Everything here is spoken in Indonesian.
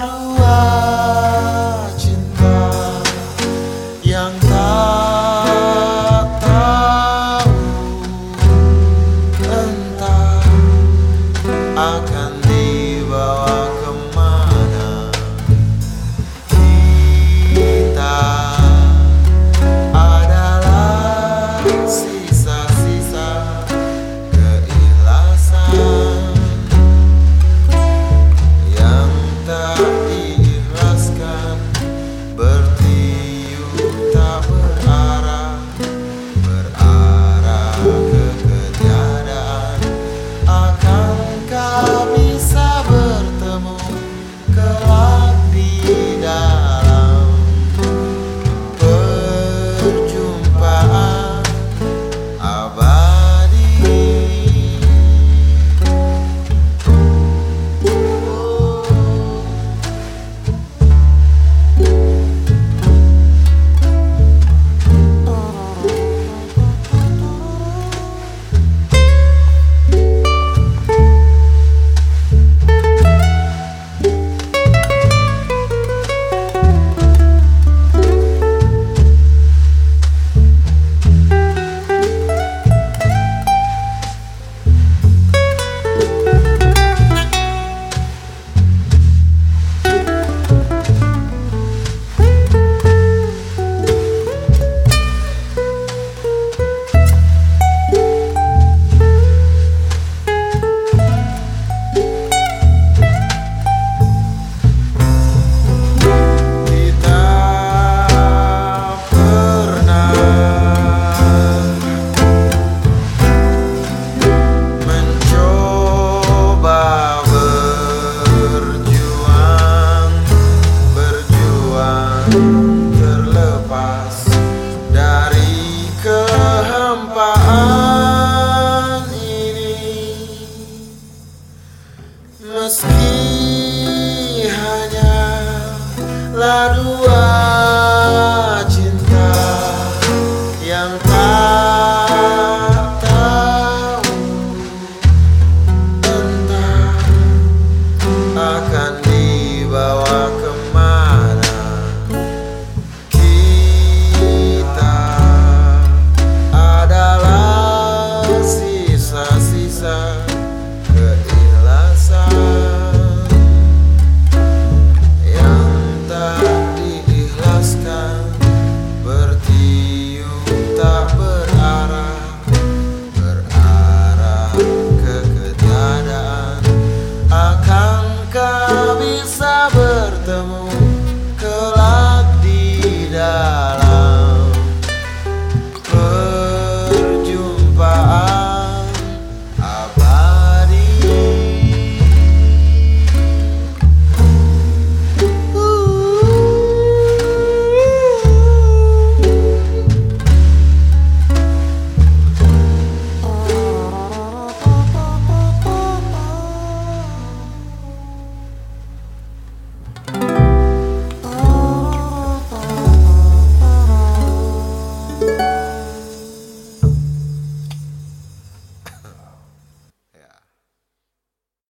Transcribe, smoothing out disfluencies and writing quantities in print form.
dua cinta yang tak tahu entah akan dibawa kemana. Kita adalah sisa-sisa keikhlasan yang tak diikhlaskan, bertiup tak berarah ke ketiadaan. Akankah bisa bertemu kelak di dalam perjumpaan abadi? Terlepas dari kehampaan ini, meski hanyalah dua cinta yang tak tahu entah akan dibawa kemana. Sisa keikhlasan yang tak diikhlaskan, bertiup tak berarah ke ketiadaan. Akankah bisa bertemu